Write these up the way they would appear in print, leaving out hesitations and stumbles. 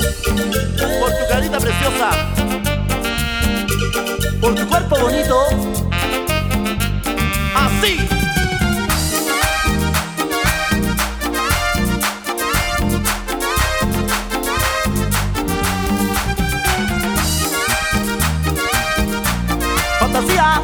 por tu carita preciosa, por tu cuerpo bonito. Así. Fantasía.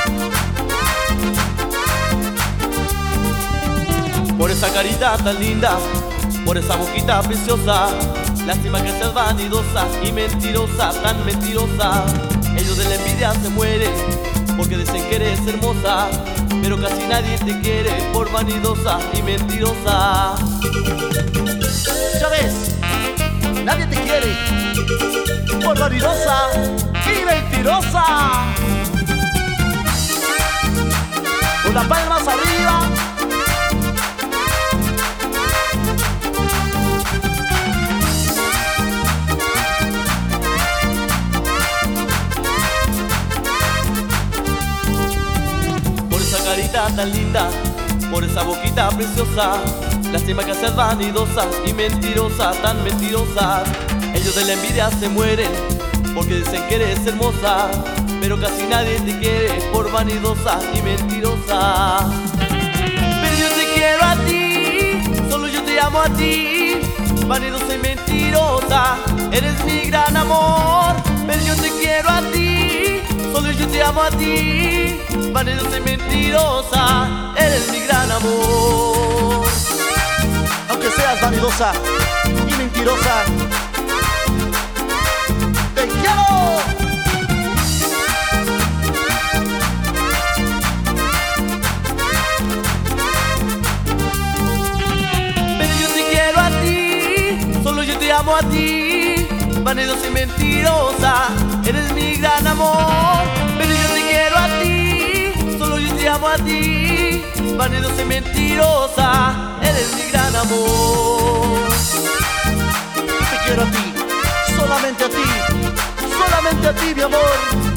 Por esa carita tan linda, por esa boquita preciosa. Lástima que seas vanidosa y mentirosa, tan mentirosa. Ellos de la envidia se mueren porque dicen que eres hermosa, pero casi nadie te quiere por vanidosa y mentirosa. Ya ves, nadie te quiere por vanidosa y mentirosa. Con las palmas arriba. Carita tan linda, por esa boquita preciosa. Lástima que seas vanidosa y mentirosa, tan mentirosa. Ellos de la envidia se mueren porque dicen que eres hermosa, pero casi nadie te quiere por vanidosa y mentirosa. Pero yo te quiero a ti, solo yo te amo a ti. Vanidosa y mentirosa, eres mi gran amor. Pero yo te quiero a ti, solo yo te amo a ti. Vanidosa y mentirosa, eres mi gran amor. Aunque seas vanidosa y mentirosa, te quiero. Pero yo te quiero a ti, solo yo te amo a ti. Vanidosa y mentirosa, eres mi gran amor. Pero yo te quiero a ti, solo yo te amo a ti. Vanidosa y mentirosa, eres mi gran amor. Te quiero a ti, solamente a ti, mi amor.